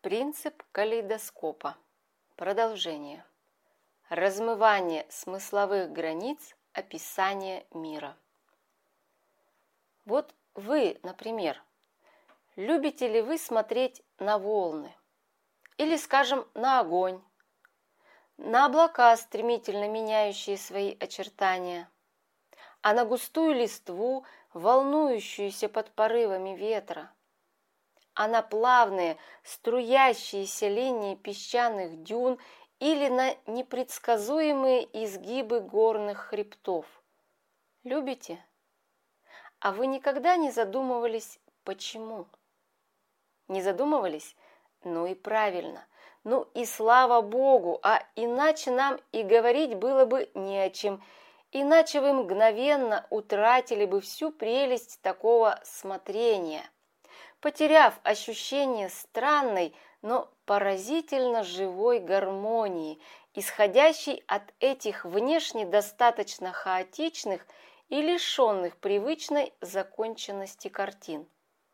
Принцип калейдоскопа. Продолжение. Размывание смысловых границ описания мира. Вот вы, например, любите ли вы смотреть на волны? Или, скажем, на огонь, на облака, стремительно меняющие свои очертания, а на густую листву, волнующуюся под порывами ветра, а на плавные, струящиеся линии песчаных дюн или на непредсказуемые изгибы горных хребтов. Любите? А вы никогда не задумывались, почему? Не задумывались? Ну и правильно. Ну и слава Богу, а иначе нам и говорить было бы не о чем. Иначе вы мгновенно утратили бы всю прелесть такого смотрения, потеряв ощущение странной, но поразительно живой гармонии, исходящей от этих внешне достаточно хаотичных и лишенных привычной законченности картин.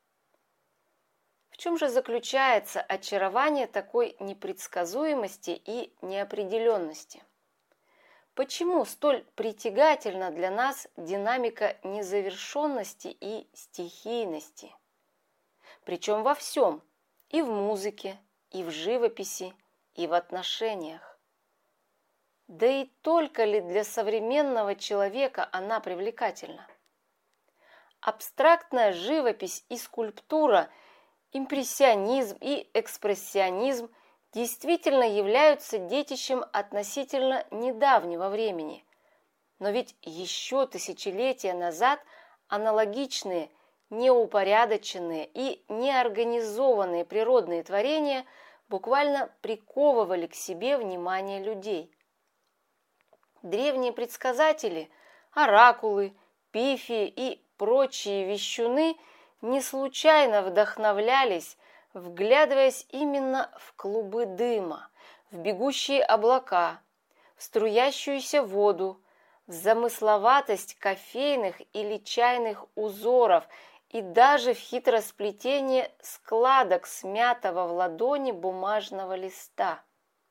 В чем же заключается очарование такой непредсказуемости и неопределенности? Почему столь притягательна для нас динамика незавершенности и стихийности? Причем во всем, и в музыке, и в живописи, и в отношениях. Да и только ли для современного человека она привлекательна? Абстрактная живопись и скульптура, импрессионизм и экспрессионизм действительно являются детищем относительно недавнего времени. Но ведь еще тысячелетия назад аналогичные, неупорядоченные и неорганизованные природные творения буквально приковывали к себе внимание людей. Древние предсказатели, оракулы, пифии и прочие вещуны не случайно вдохновлялись, вглядываясь именно в клубы дыма, в бегущие облака, в струящуюся воду, в замысловатость кофейных или чайных узоров и даже в хитросплетение складок смятого в ладони бумажного листа.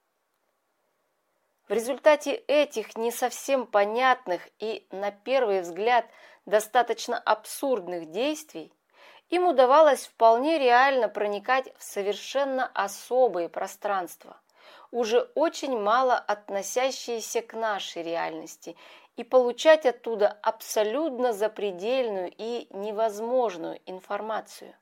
В результате этих не совсем понятных и, на первый взгляд, достаточно абсурдных действий им удавалось вполне реально проникать в совершенно особые пространства, уже очень мало относящиеся к нашей реальности, и получать оттуда абсолютно запредельную и невозможную информацию.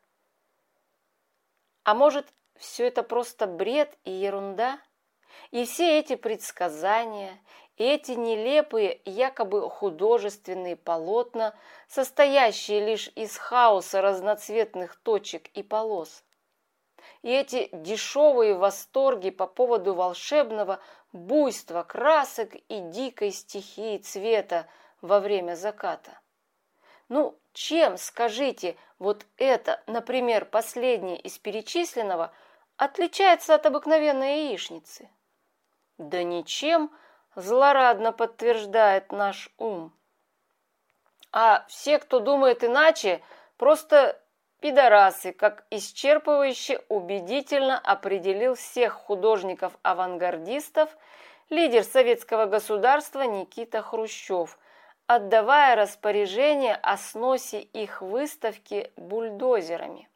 А может, все это просто бред и ерунда? И все эти предсказания, и эти нелепые, якобы художественные полотна, состоящие лишь из хаоса разноцветных точек и полос, и эти дешевые восторги по поводу волшебного буйства красок и дикой стихии цвета во время заката. Ну, чем, скажите, вот это, например, последнее из перечисленного, отличается от обыкновенной яичницы? Да ничем, злорадно подтверждает наш ум. А все, кто думает иначе, просто пидорасы, как исчерпывающе убедительно определил всех художников-авангардистов лидер советского государства Никита Хрущев, отдавая распоряжение о сносе их выставки бульдозерами.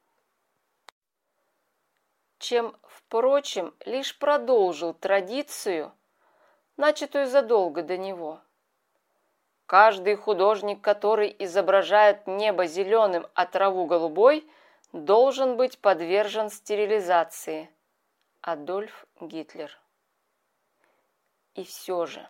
Чем, впрочем, лишь продолжил традицию, начатую задолго до него. Каждый художник, который изображает небо зеленым, а траву голубой, должен быть подвержен стерилизации. Адольф Гитлер. И все же,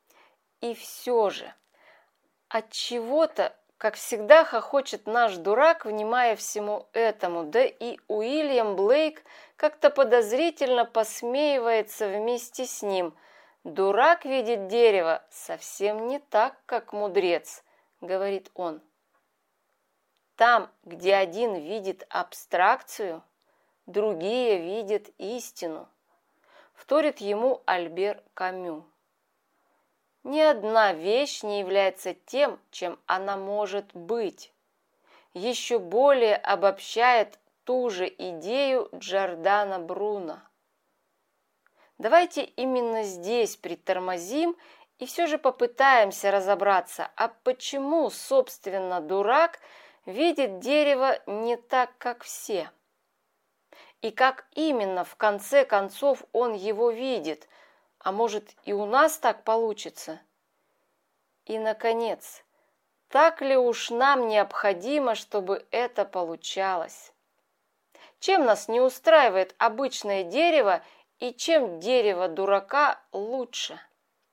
отчего-то, как всегда, хохочет наш дурак, внимая всему этому, да и Уильям Блейк как-то подозрительно посмеивается вместе с ним. «Дурак видит дерево совсем не так, как мудрец», — говорит он. Там, где один видит абстракцию, другие видят истину, вторит ему Альбер Камю. Ни одна вещь не является тем, чем она может быть. Еще более обобщает ту же идею Джордано Бруно. Давайте именно здесь притормозим и все же попытаемся разобраться, а почему, собственно, дурак видит дерево не так, как все? И как именно, в конце концов, он его видит? А может, и у нас так получится? И, наконец, так ли уж нам необходимо, чтобы это получалось? Чем нас не устраивает обычное дерево и чем дерево дурака лучше?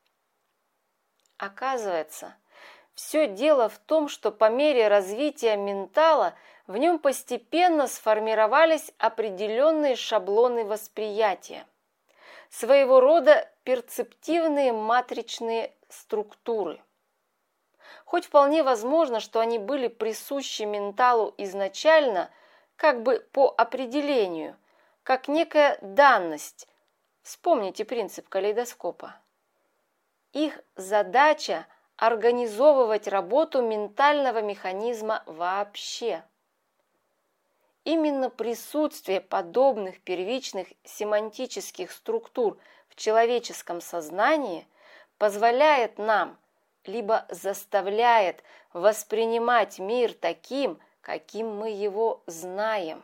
Оказывается, все дело в том, что по мере развития ментала в нем постепенно сформировались определенные шаблоны восприятия, своего рода перцептивные матричные структуры. Хоть вполне возможно, что они были присущи менталу изначально, как бы по определению, как некая данность. Вспомните принцип калейдоскопа. Их задача – организовывать работу ментального механизма вообще. Именно присутствие подобных первичных семантических структур в человеческом сознании позволяет нам, либо заставляет воспринимать мир таким, каким мы его знаем.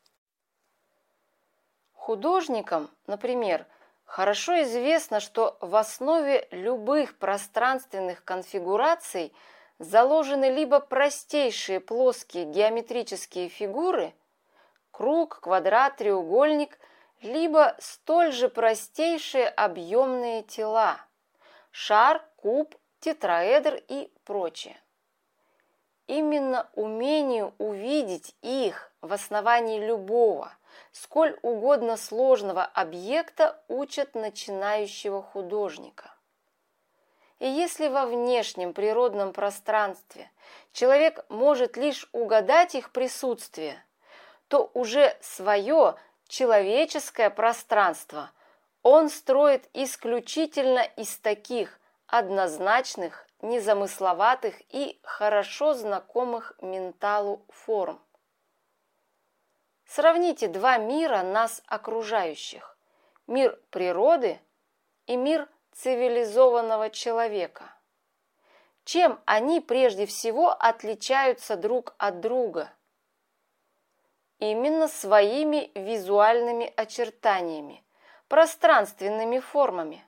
Художникам, например, хорошо известно, что в основе любых пространственных конфигураций заложены либо простейшие плоские геометрические фигуры – круг, квадрат, треугольник, либо столь же простейшие объемные тела – шар, куб, тетраэдр и прочее. Именно умению увидеть их в основании любого, сколь угодно сложного объекта учат начинающего художника. И если во внешнем природном пространстве человек может лишь угадать их присутствие, то уже свое человеческое пространство он строит исключительно из таких однозначных, незамысловатых и хорошо знакомых менталу форм. Сравните два мира нас окружающих – мир природы и мир цивилизованного человека. Чем они прежде всего отличаются друг от друга? Именно своими визуальными очертаниями, пространственными формами.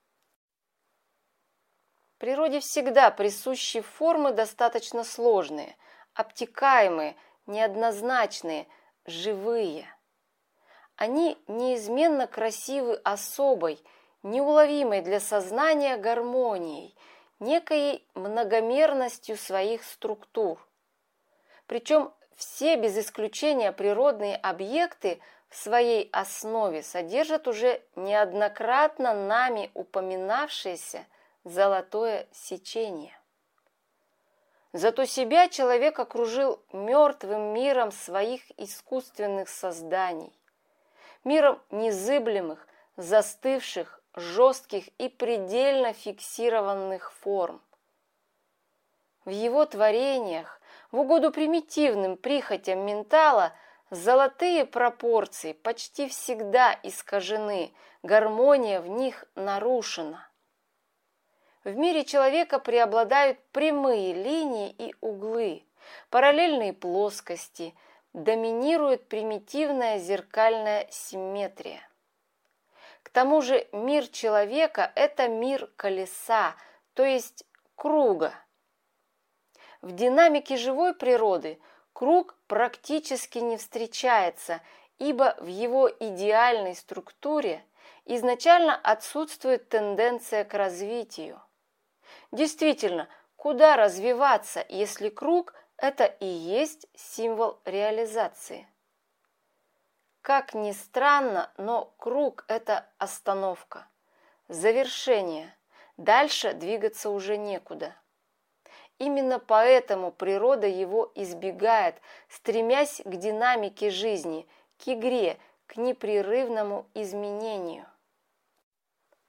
Природе всегда присущи формы достаточно сложные, обтекаемые, неоднозначные, живые. Они неизменно красивы особой, неуловимой для сознания гармонией, некой многомерностью своих структур. Причем все без исключения природные объекты в своей основе содержат уже неоднократно нами упоминавшееся золотое сечение. Зато себя человек окружил мертвым миром своих искусственных созданий, миром незыблемых, застывших, жестких и предельно фиксированных форм. В его творениях, в угоду примитивным прихотям ментала, золотые пропорции почти всегда искажены, гармония в них нарушена. В мире человека преобладают прямые линии и углы, параллельные плоскости, доминирует примитивная зеркальная симметрия. К тому же мир человека – это мир колеса, то есть круга. В динамике живой природы круг практически не встречается, ибо в его идеальной структуре изначально отсутствует тенденция к развитию. Действительно, куда развиваться, если круг – это и есть символ реализации? Как ни странно, но круг – это остановка, завершение, дальше двигаться уже некуда. Именно поэтому природа его избегает, стремясь к динамике жизни, к игре, к непрерывному изменению.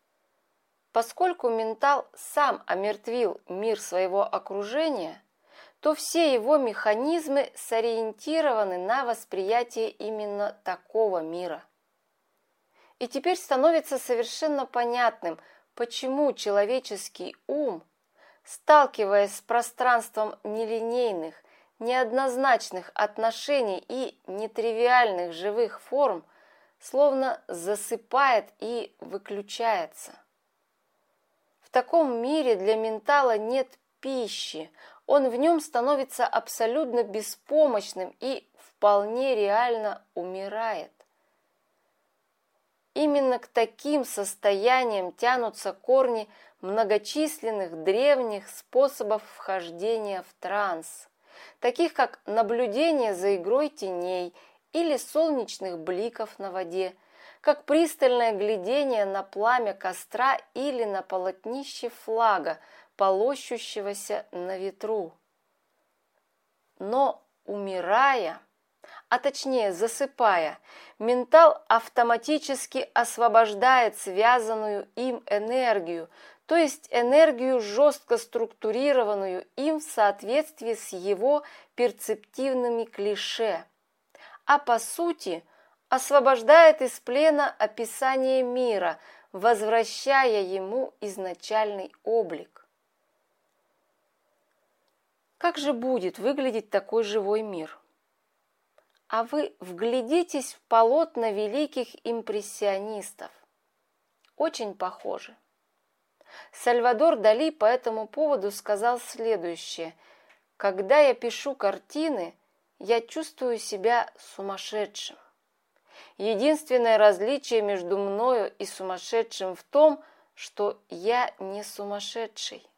Поскольку ментал сам омертвил мир своего окружения, то все его механизмы сориентированы на восприятие именно такого мира. И теперь становится совершенно понятным, почему человеческий ум, сталкиваясь с пространством нелинейных, неоднозначных отношений и нетривиальных живых форм, словно засыпает и выключается. В таком мире для ментала нет пищи, он в нем становится абсолютно беспомощным и вполне реально умирает. Именно к таким состояниям тянутся корни многочисленных древних способов вхождения в транс, таких как наблюдение за игрой теней или солнечных бликов на воде, как пристальное глядение на пламя костра или на полотнище флага, полощущегося на ветру. Но умирая, а точнее засыпая, ментал автоматически освобождает связанную им энергию, то есть энергию, жестко структурированную им в соответствии с его перцептивными клише, а по сути освобождает из плена описание мира, возвращая ему изначальный облик. Как же будет выглядеть такой живой мир? А вы вглядитесь в полотна великих импрессионистов. Очень похожи. Сальвадор Дали по этому поводу сказал следующее: «Когда я пишу картины, я чувствую себя сумасшедшим. Единственное различие между мною и сумасшедшим в том, что я не сумасшедший».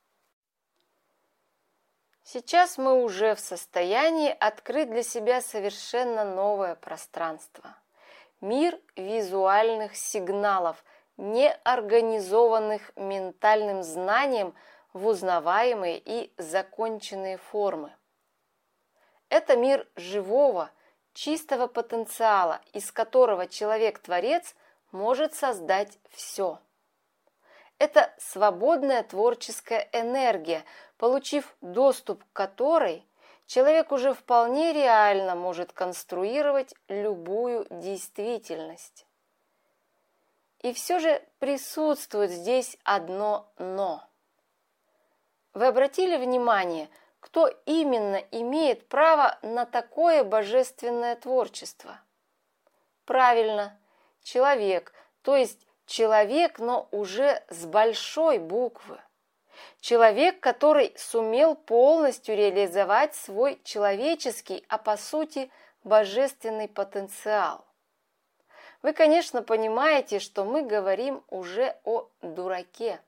Сейчас мы уже в состоянии открыть для себя совершенно новое пространство. Мир визуальных сигналов, не организованных ментальным знанием в узнаваемые и законченные формы. Это мир живого, чистого потенциала, из которого человек-творец может создать все. Это свободная творческая энергия, получив доступ к которой, человек уже вполне реально может конструировать любую действительность. И все же присутствует здесь одно «но». Вы обратили внимание, кто именно имеет право на такое божественное творчество? Правильно, человек, то есть человек, но уже с большой буквы. Человек, который сумел полностью реализовать свой человеческий, а по сути божественный потенциал. Вы, конечно, понимаете, что мы говорим уже о дураке.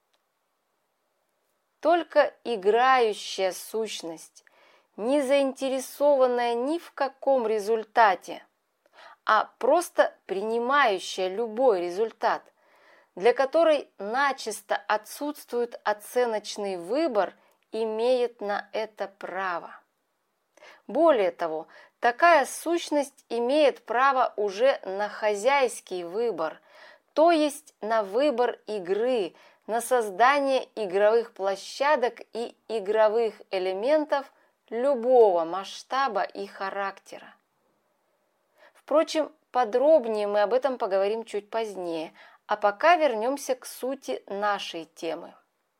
Только играющая сущность, не заинтересованная ни в каком результате, а просто принимающая любой результат, для которой начисто отсутствует оценочный выбор, имеет на это право. Более того, такая сущность имеет право уже на хозяйский выбор, то есть на выбор игры, на создание игровых площадок и игровых элементов любого масштаба и характера. Впрочем, подробнее мы об этом поговорим чуть позднее, а пока вернемся к сути нашей темы.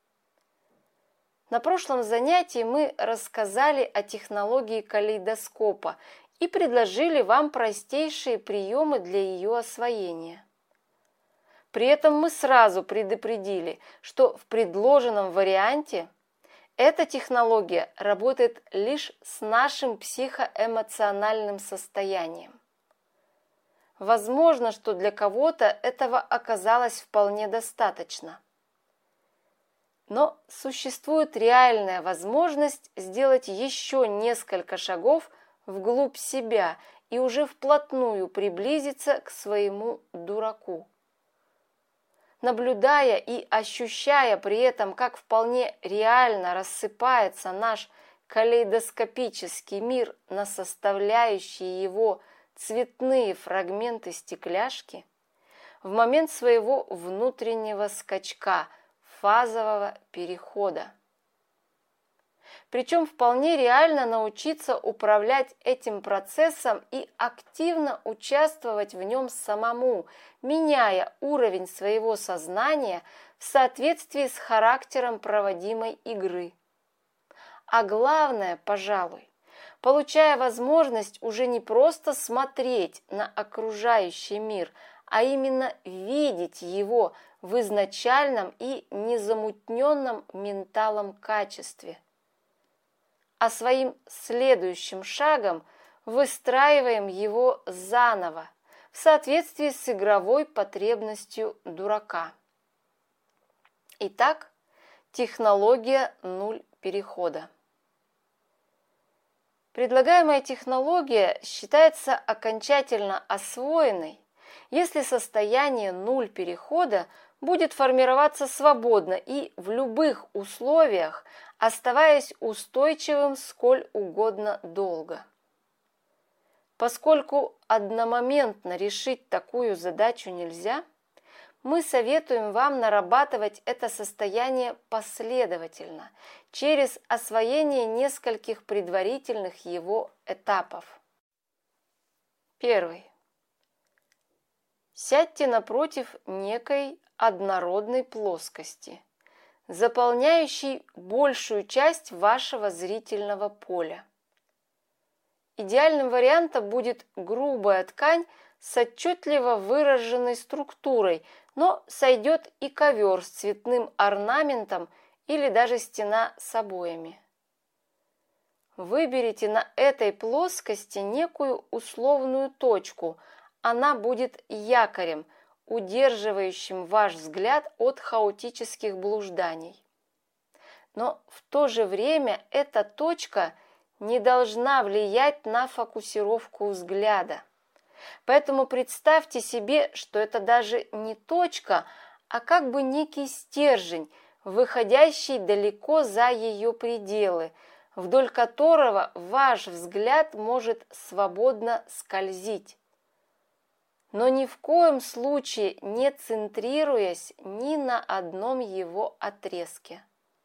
На прошлом занятии мы рассказали о технологии калейдоскопа и предложили вам простейшие приемы для ее освоения. При этом мы сразу предупредили, что в предложенном варианте эта технология работает лишь с нашим психоэмоциональным состоянием. Возможно, что для кого-то этого оказалось вполне достаточно. Но существует реальная возможность сделать еще несколько шагов вглубь себя и уже вплотную приблизиться к своему дураку. Наблюдая и ощущая при этом, как вполне реально рассыпается наш калейдоскопический мир на составляющие его цветные фрагменты стекляшки, в момент своего внутреннего скачка, фазового перехода. Причем вполне реально научиться управлять этим процессом и активно участвовать в нем самому, меняя уровень своего сознания в соответствии с характером проводимой игры. А главное, пожалуй, получая возможность уже не просто смотреть на окружающий мир, а именно видеть его в изначальном и незамутненном менталом качестве. А своим следующим шагом выстраиваем его заново, в соответствии с игровой потребностью дурака. Итак, технология нуль перехода. Предлагаемая технология считается окончательно освоенной, если состояние нуль перехода будет формироваться свободно и в любых условиях, оставаясь устойчивым сколь угодно долго. Поскольку одномоментно решить такую задачу нельзя, мы советуем вам нарабатывать это состояние последовательно, через освоение нескольких предварительных его этапов. Первый. Сядьте напротив некой однородной плоскости, заполняющей большую часть вашего зрительного поля. Идеальным вариантом будет грубая ткань с отчетливо выраженной структурой, но сойдет и ковер с цветным орнаментом или даже стена с обоями. Выберите на этой плоскости некую условную точку, она будет якорем, удерживающим ваш взгляд от хаотических блужданий. Но в то же время эта точка не должна влиять на фокусировку взгляда. Поэтому представьте себе, что это даже не точка, а как бы некий стержень, выходящий далеко за ее пределы, вдоль которого ваш взгляд может свободно скользить, но ни в коем случае не центрируясь ни на одном его отрезке.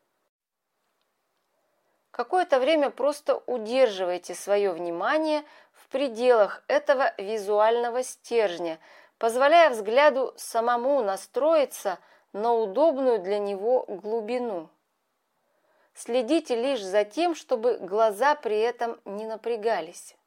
Какое-то время просто удерживайте свое внимание в пределах этого визуального стержня, позволяя взгляду самому настроиться на удобную для него глубину. Следите лишь за тем, чтобы глаза при этом не напрягались.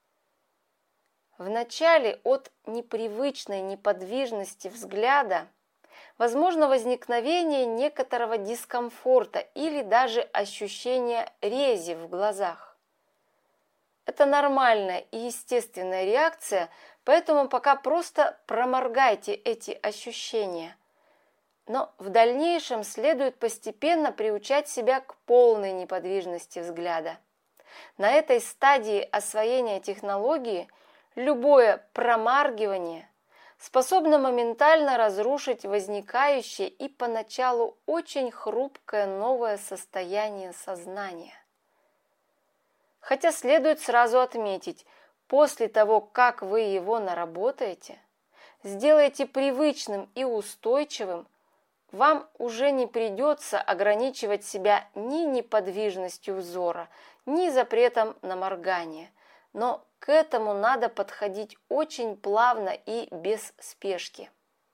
Вначале от непривычной неподвижности взгляда возможно возникновение некоторого дискомфорта или даже ощущение рези в глазах. Это нормальная и естественная реакция, поэтому пока просто проморгайте эти ощущения. Но в дальнейшем следует постепенно приучать себя к полной неподвижности взгляда. На этой стадии освоения технологии любое промаргивание способно моментально разрушить возникающее и поначалу очень хрупкое новое состояние сознания. Хотя следует сразу отметить, после того, как вы его наработаете, сделаете привычным и устойчивым, вам уже не придется ограничивать себя ни неподвижностью взора, ни запретом на моргание, но к этому надо подходить очень плавно и без спешки.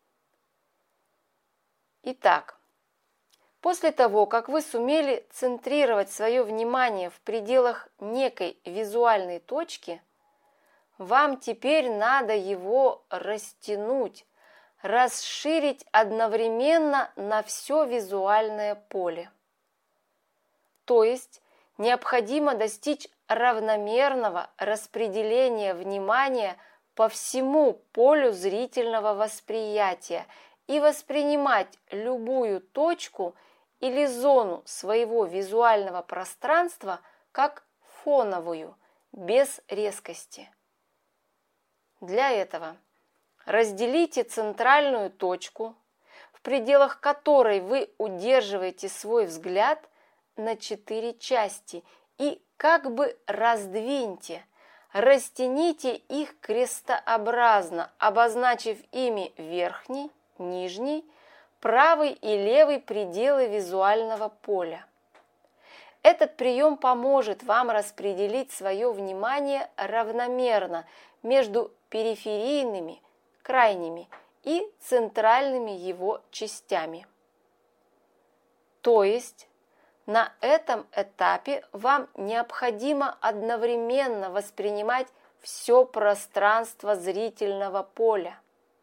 Итак, после того, как вы сумели центрировать свое внимание в пределах некой визуальной точки, вам теперь надо его растянуть, расширить одновременно на все визуальное поле. То есть необходимо достичь равномерного распределения внимания по всему полю зрительного восприятия и воспринимать любую точку или зону своего визуального пространства как фоновую, без резкости. Для этого разделите центральную точку, в пределах которой вы удерживаете свой взгляд, на 4 части и как бы раздвиньте, растяните их крестообразно, обозначив ими верхний, нижний, правый и левый пределы визуального поля. Этот прием поможет вам распределить свое внимание равномерно между периферийными, крайними и центральными его частями. То есть на этом этапе вам необходимо одновременно воспринимать все пространство зрительного поля.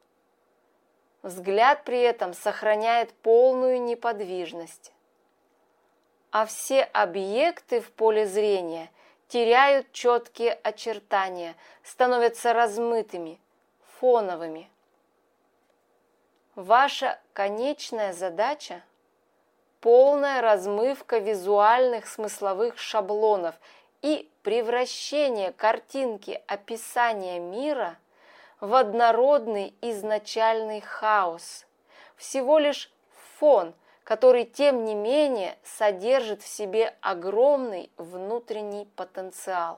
Взгляд при этом сохраняет полную неподвижность, а все объекты в поле зрения теряют четкие очертания, становятся размытыми, фоновыми. Ваша конечная задача – полная размывка визуальных смысловых шаблонов и превращение картинки описания мира в однородный изначальный хаос, всего лишь фон, который, тем не менее, содержит в себе огромный внутренний потенциал.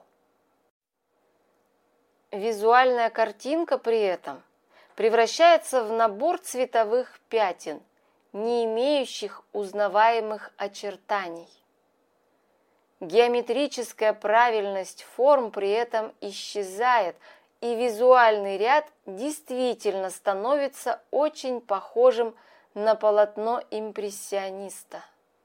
Визуальная картинка при этом превращается в набор цветовых пятен, не имеющих узнаваемых очертаний. Геометрическая правильность форм при этом исчезает, и визуальный ряд действительно становится очень похожим на полотно импрессиониста.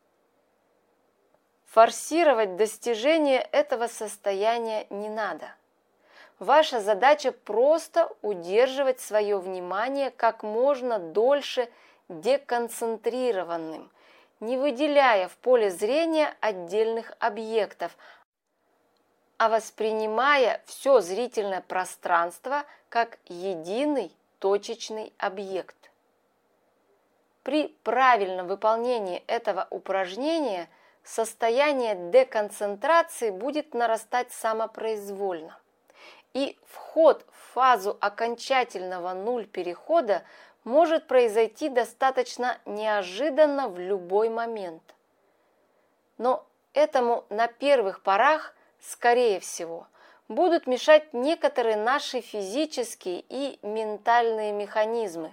Форсировать достижение этого состояния не надо. Ваша задача просто удерживать свое внимание как можно дольше деконцентрированным, не выделяя в поле зрения отдельных объектов, а воспринимая все зрительное пространство как единый точечный объект. При правильном выполнении этого упражнения состояние деконцентрации будет нарастать самопроизвольно, и вход в фазу окончательного нуль-перехода может произойти достаточно неожиданно в любой момент. Но этому на первых порах, скорее всего, будут мешать некоторые наши физические и ментальные механизмы.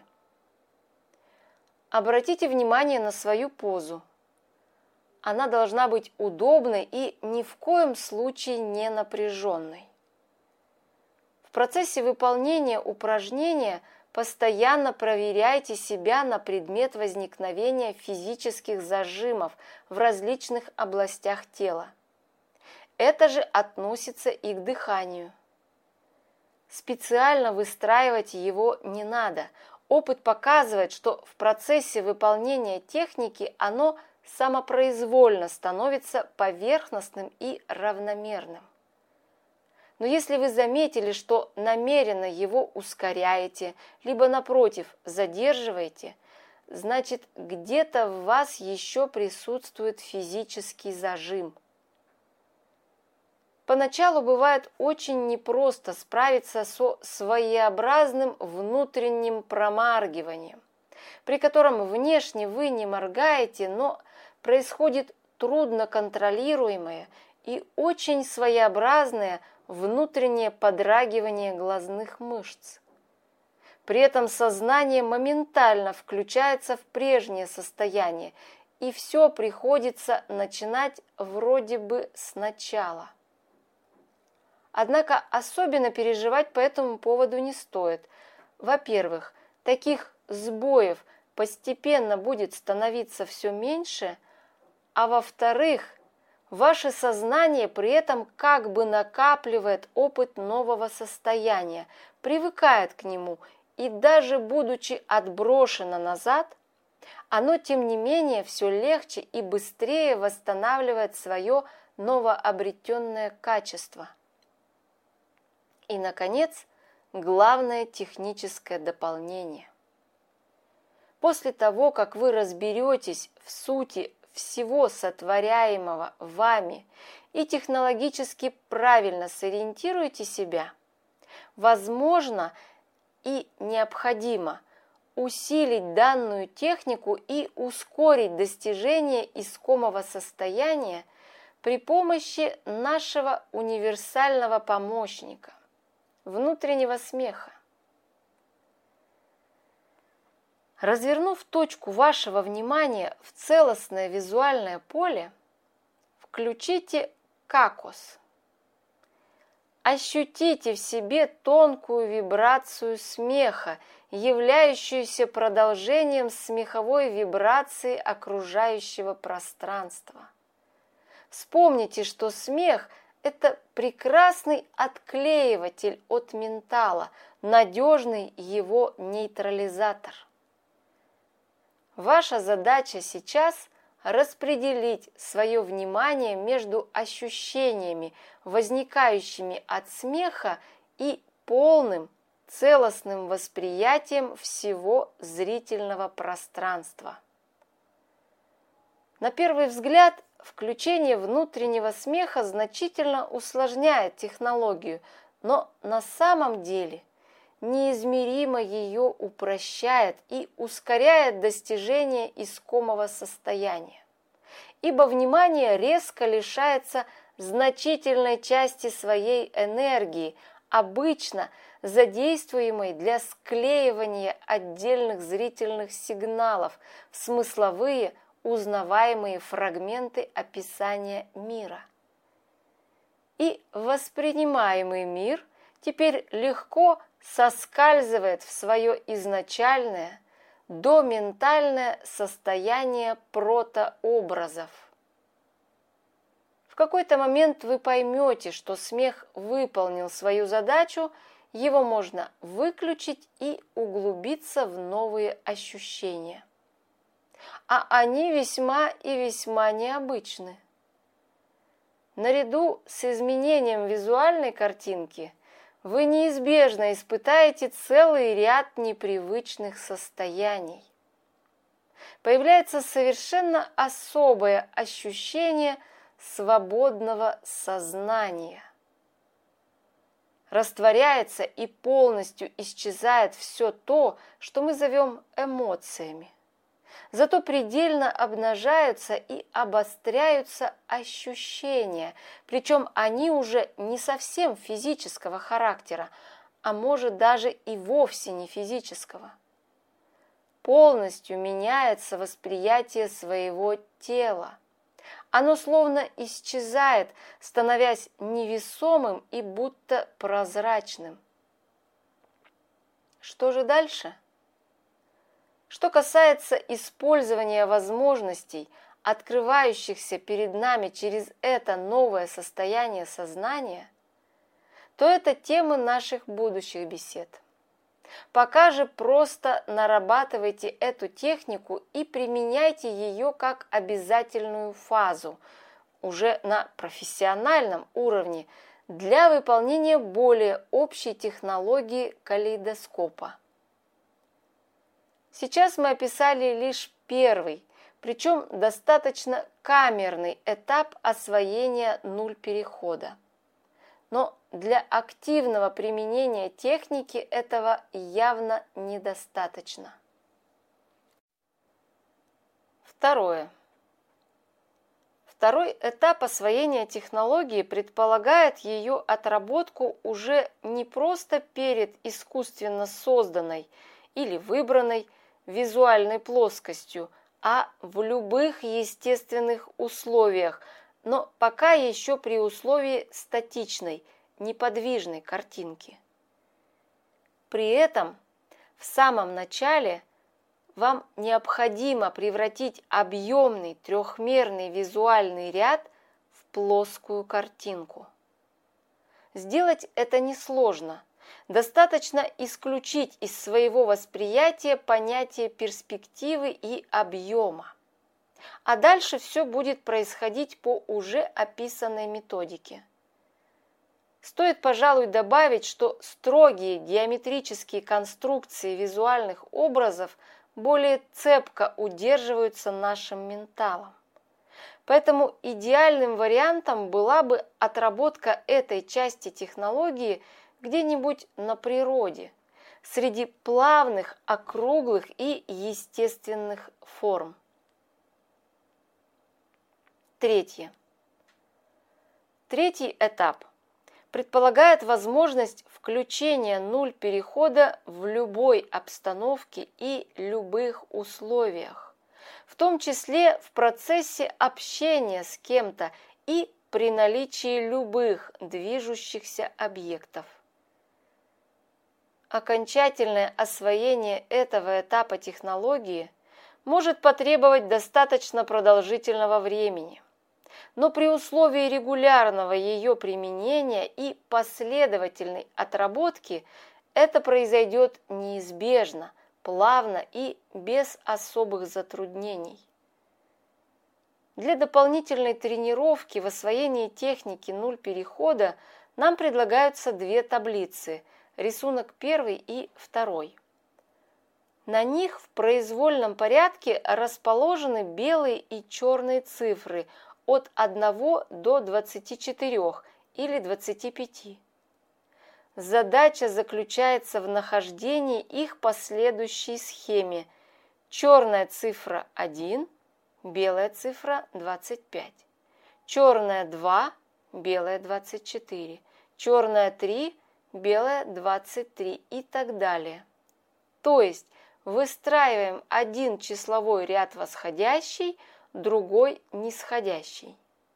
Обратите внимание на свою позу. Она должна быть удобной и ни в коем случае не напряженной. В процессе выполнения упражнения постоянно проверяйте себя на предмет возникновения физических зажимов в различных областях тела. Это же относится и к дыханию. Специально выстраивать его не надо. Опыт показывает, что в процессе выполнения техники оно самопроизвольно становится поверхностным и равномерным. Но если вы заметили, что намеренно его ускоряете, либо, напротив, задерживаете, значит, где-то в вас еще присутствует физический зажим. Поначалу бывает очень непросто справиться со своеобразным внутренним промаргиванием, при котором внешне вы не моргаете, но происходит трудно контролируемое и очень своеобразное внутреннее подрагивание глазных мышц. При этом сознание моментально включается в прежнее состояние, и все приходится начинать вроде бы сначала. Однако особенно переживать по этому поводу не стоит. Во-первых, таких сбоев постепенно будет становиться все меньше, а во-вторых, ваше сознание при этом как бы накапливает опыт нового состояния, привыкает к нему, и даже будучи отброшено назад, оно тем не менее все легче и быстрее восстанавливает свое новообретенное качество. И, наконец, главное техническое дополнение. После того, как вы разберетесь в сути всего сотворяемого вами и технологически правильно сориентируете себя, возможно и необходимо усилить данную технику и ускорить достижение искомого состояния при помощи нашего универсального помощника – внутреннего смеха. Развернув точку вашего внимания в целостное визуальное поле, включите какос. Ощутите в себе тонкую вибрацию смеха, являющуюся продолжением смеховой вибрации окружающего пространства. Вспомните, что смех – это прекрасный отклеиватель от ментала, надежный его нейтрализатор. Ваша задача сейчас – распределить свое внимание между ощущениями, возникающими от смеха, и полным, целостным восприятием всего зрительного пространства. На первый взгляд, включение внутреннего смеха значительно усложняет технологию, но на самом деле неизмеримо ее упрощает и ускоряет достижение искомого состояния, ибо внимание резко лишается значительной части своей энергии, обычно задействуемой для склеивания отдельных зрительных сигналов в смысловые, узнаваемые фрагменты описания мира. И воспринимаемый мир теперь легко соскальзывает в свое изначальное, доментальное состояние протообразов. В какой-то момент вы поймете, что смех выполнил свою задачу, его можно выключить и углубиться в новые ощущения. А они весьма и весьма необычны. Наряду с изменением визуальной картинки вы неизбежно испытаете целый ряд непривычных состояний. Появляется совершенно особое ощущение свободного сознания. Растворяется и полностью исчезает все то, что мы зовем эмоциями. Зато предельно обнажаются и обостряются ощущения, причем они уже не совсем физического характера, а может даже и вовсе не физического. Полностью меняется восприятие своего тела. Оно словно исчезает, становясь невесомым и будто прозрачным. Что же дальше? Что касается использования возможностей, открывающихся перед нами через это новое состояние сознания, то это темы наших будущих бесед. Пока же просто нарабатывайте эту технику и применяйте ее как обязательную фазу, уже на профессиональном уровне, для выполнения более общей технологии калейдоскопа. Сейчас мы описали лишь первый, причем достаточно камерный этап освоения нуль-перехода. Но для активного применения техники этого явно недостаточно. Второе. Второй этап освоения технологии предполагает ее отработку уже не просто перед искусственно созданной или выбранной визуальной плоскостью, а в любых естественных условиях, но пока еще при условии статичной, неподвижной картинки. При этом в самом начале вам необходимо превратить объемный трехмерный визуальный ряд в плоскую картинку. Сделать это несложно. Достаточно исключить из своего восприятия понятие перспективы и объема. А дальше все будет происходить по уже описанной методике. Стоит, пожалуй, добавить, что строгие геометрические конструкции визуальных образов более цепко удерживаются нашим менталом. Поэтому идеальным вариантом была бы отработка этой части технологии где-нибудь на природе, среди плавных, округлых и естественных форм. Третий этап предполагает возможность включения нуль-перехода в любой обстановке и любых условиях, в том числе в процессе общения с кем-то и при наличии любых движущихся объектов. Окончательное освоение этого этапа технологии может потребовать достаточно продолжительного времени, но при условии регулярного ее применения и последовательной отработки это произойдет неизбежно, плавно и без особых затруднений. Для дополнительной тренировки в освоении техники нуль перехода нам предлагаются две таблицы – рисунок 1 и 2. На них в произвольном порядке расположены белые и черные цифры от 1 до 24 или 25. Задача заключается в нахождении их по следующей схеме. Черная цифра 1, белая цифра 25. Черная 2, белая 24. Черная 3, белая 23 и так далее. То есть выстраиваем один числовой ряд восходящий, другой нисходящий.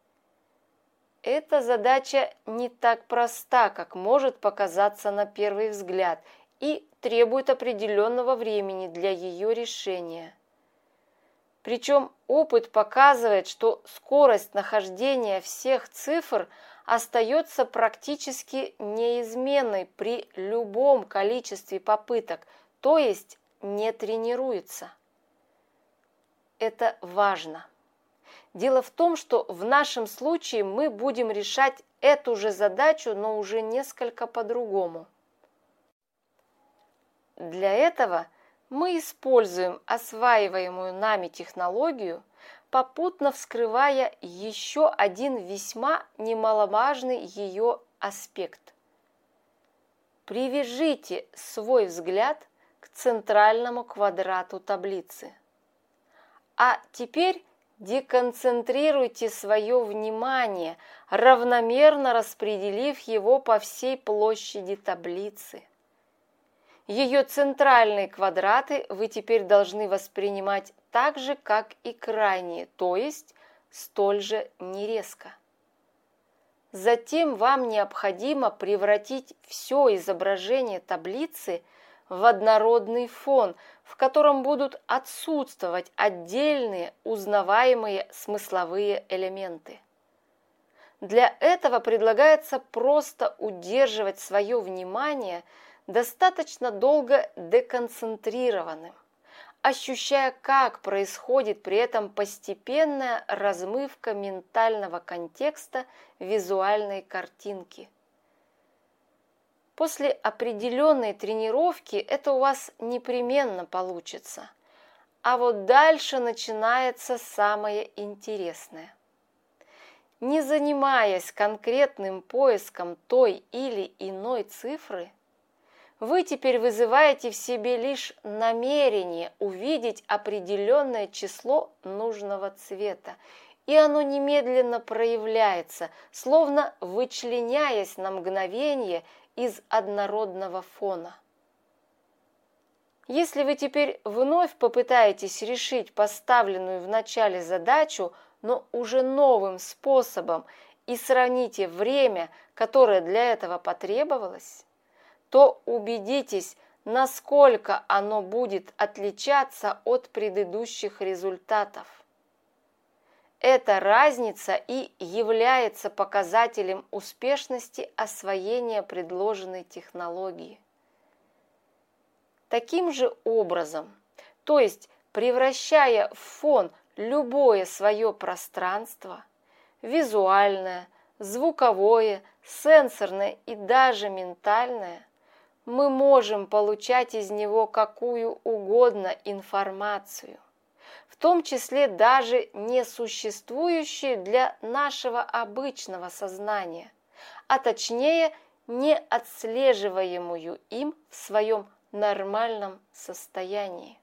Эта задача не так проста, как может показаться на первый взгляд, и требует определенного времени для ее решения. Причем опыт показывает, что скорость нахождения всех цифр остается практически неизменной при любом количестве попыток, то есть не тренируется. Это важно. Дело в том, что в нашем случае мы будем решать эту же задачу, но уже несколько по-другому. Для этого мы используем осваиваемую нами технологию, попутно вскрывая еще один весьма немаловажный ее аспект. Привяжите свой взгляд к центральному квадрату таблицы. А теперь деконцентрируйте свое внимание, равномерно распределив его по всей площади таблицы. Ее центральные квадраты вы теперь должны воспринимать так же, как и крайние, то есть столь же нерезко. Затем вам необходимо превратить все изображение таблицы в однородный фон, в котором будут отсутствовать отдельные узнаваемые смысловые элементы. Для этого предлагается просто удерживать свое внимание достаточно долго деконцентрированным, ощущая, как происходит при этом постепенная размывка ментального контекста визуальной картинки. После определенной тренировки это у вас непременно получится. А вот дальше начинается самое интересное. Не занимаясь конкретным поиском той или иной цифры, вы теперь вызываете в себе лишь намерение увидеть определенное число нужного цвета, и оно немедленно проявляется, словно вычленяясь на мгновение из однородного фона. Если вы теперь вновь попытаетесь решить поставленную в начале задачу, но уже новым способом, и сравните время, которое для этого потребовалось, то убедитесь, насколько оно будет отличаться от предыдущих результатов. Эта разница и является показателем успешности освоения предложенной технологии. Таким же образом, то есть превращая в фон любое свое пространство, визуальное, звуковое, сенсорное и даже ментальное, мы можем получать из него какую угодно информацию, в том числе даже несуществующую для нашего обычного сознания, а точнее не отслеживаемую им в своем нормальном состоянии.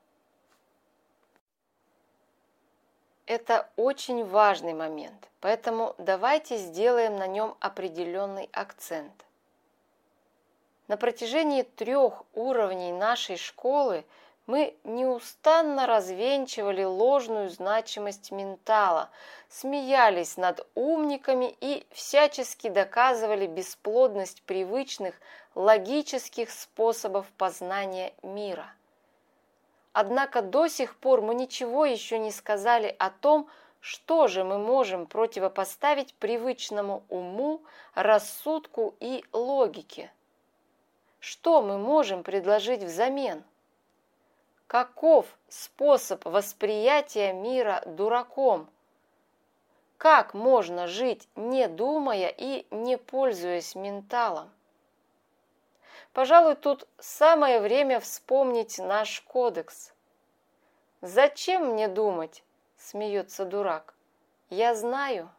Это очень важный момент, поэтому давайте сделаем на нем определенный акцент. На протяжении 3 уровней нашей школы Мы неустанно развенчивали ложную значимость ментала, смеялись над умниками и всячески доказывали бесплодность привычных логических способов познания мира. Однако до сих пор мы ничего еще не сказали о том, что же мы можем противопоставить привычному уму, рассудку и логике. Что мы можем предложить взамен? Каков способ восприятия мира дураком? Как можно жить, не думая и не пользуясь менталом? Пожалуй, тут самое время вспомнить наш кодекс. «Зачем мне думать?» – смеется дурак. «Я знаю».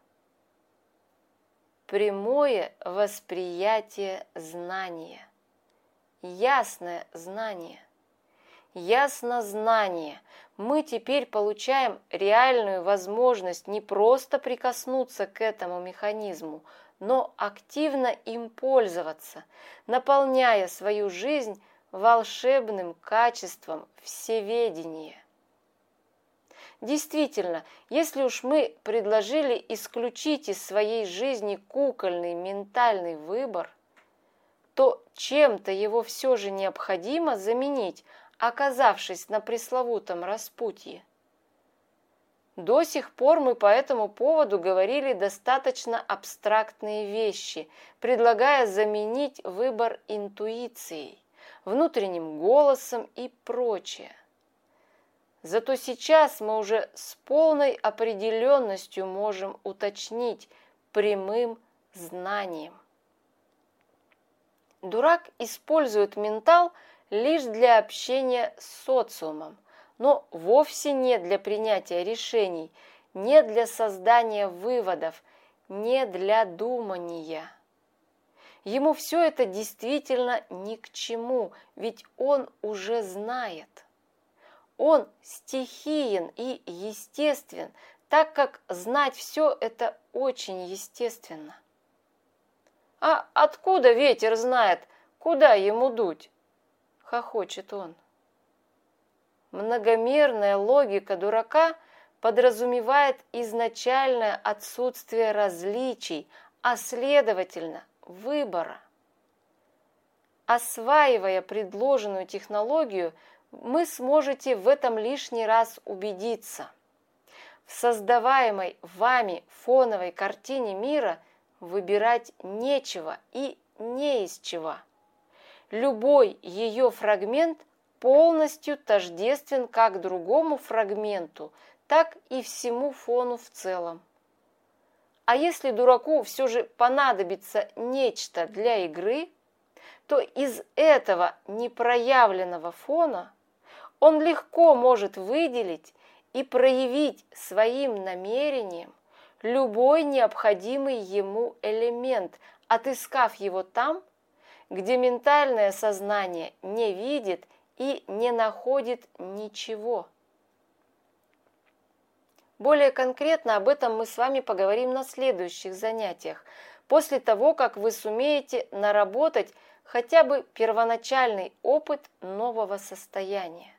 Прямое восприятие знания. Ясное знание. Яснознание. Мы теперь получаем реальную возможность не просто прикоснуться к этому механизму, но активно им пользоваться, наполняя свою жизнь волшебным качеством всеведения. Действительно, если уж мы предложили исключить из своей жизни кукольный ментальный выбор, то чем-то его все же необходимо заменить, оказавшись на пресловутом распутье. До сих пор мы по этому поводу говорили достаточно абстрактные вещи, предлагая заменить выбор интуицией, внутренним голосом и прочее. Зато сейчас мы уже с полной определенностью можем уточнить прямым знанием. Дурак использует ментал лишь для общения с социумом, но вовсе не для принятия решений, не для создания выводов, не для думания. Ему все это действительно ни к чему, ведь он уже знает. Он стихиен и естествен, так как знать все это очень естественно. «А откуда ветер знает, куда ему дуть?» – хохочет он. Многомерная логика дурака подразумевает изначальное отсутствие различий, а следовательно, выбора. Осваивая предложенную технологию, вы сможете в этом лишний раз убедиться. В создаваемой вами фоновой картине мира выбирать нечего и не из чего. Любой ее фрагмент полностью тождествен как другому фрагменту, так и всему фону в целом. А если дураку все же понадобится нечто для игры, то из этого непроявленного фона он легко может выделить и проявить своим намерением любой необходимый ему элемент, отыскав его там, где ментальное сознание не видит и не находит ничего. Более конкретно об этом мы с вами поговорим на следующих занятиях, после того, как вы сумеете наработать хотя бы первоначальный опыт нового состояния.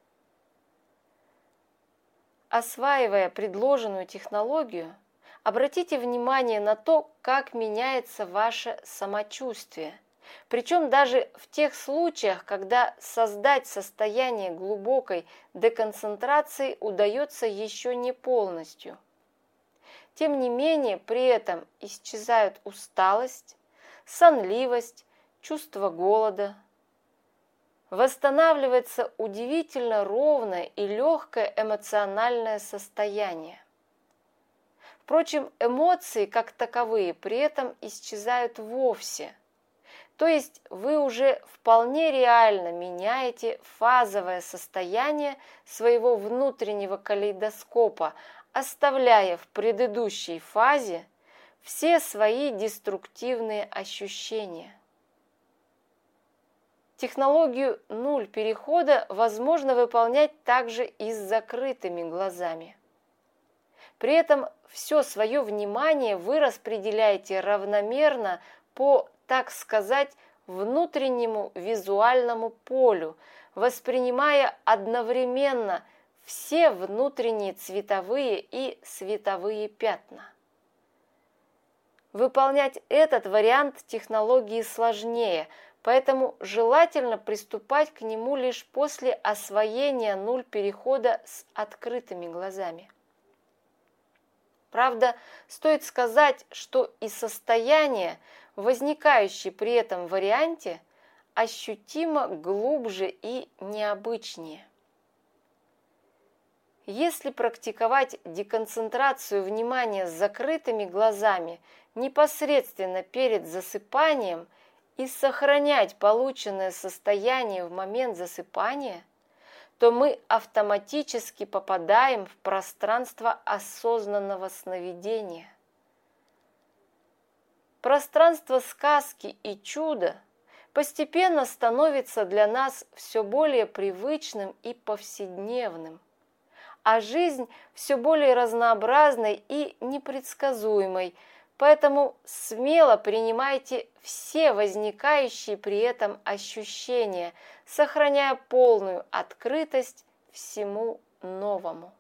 Осваивая предложенную технологию, обратите внимание на то, как меняется ваше самочувствие. Причем даже в тех случаях, когда создать состояние глубокой деконцентрации удается еще не полностью. Тем не менее, при этом исчезают усталость, сонливость, чувство голода. Восстанавливается удивительно ровное и легкое эмоциональное состояние. Впрочем, эмоции как таковые при этом исчезают вовсе. То есть вы уже вполне реально меняете фазовое состояние своего внутреннего калейдоскопа, оставляя в предыдущей фазе все свои деструктивные ощущения. Технологию нуль перехода возможно выполнять также и с закрытыми глазами. При этом все свое внимание вы распределяете равномерно по, так сказать, внутреннему визуальному полю, воспринимая одновременно все внутренние цветовые и световые пятна. Выполнять этот вариант технологии сложнее, поэтому желательно приступать к нему лишь после освоения нуль-перехода с открытыми глазами. Правда, стоит сказать, что и состояние, возникающее при этом варианте, ощутимо глубже и необычнее. Если практиковать деконцентрацию внимания с закрытыми глазами непосредственно перед засыпанием и сохранять полученное состояние в момент засыпания, то мы автоматически попадаем в пространство осознанного сновидения. Пространство сказки и чуда постепенно становится для нас все более привычным и повседневным, а жизнь все более разнообразной и непредсказуемой, поэтому смело принимайте все возникающие при этом ощущения, сохраняя полную открытость всему новому.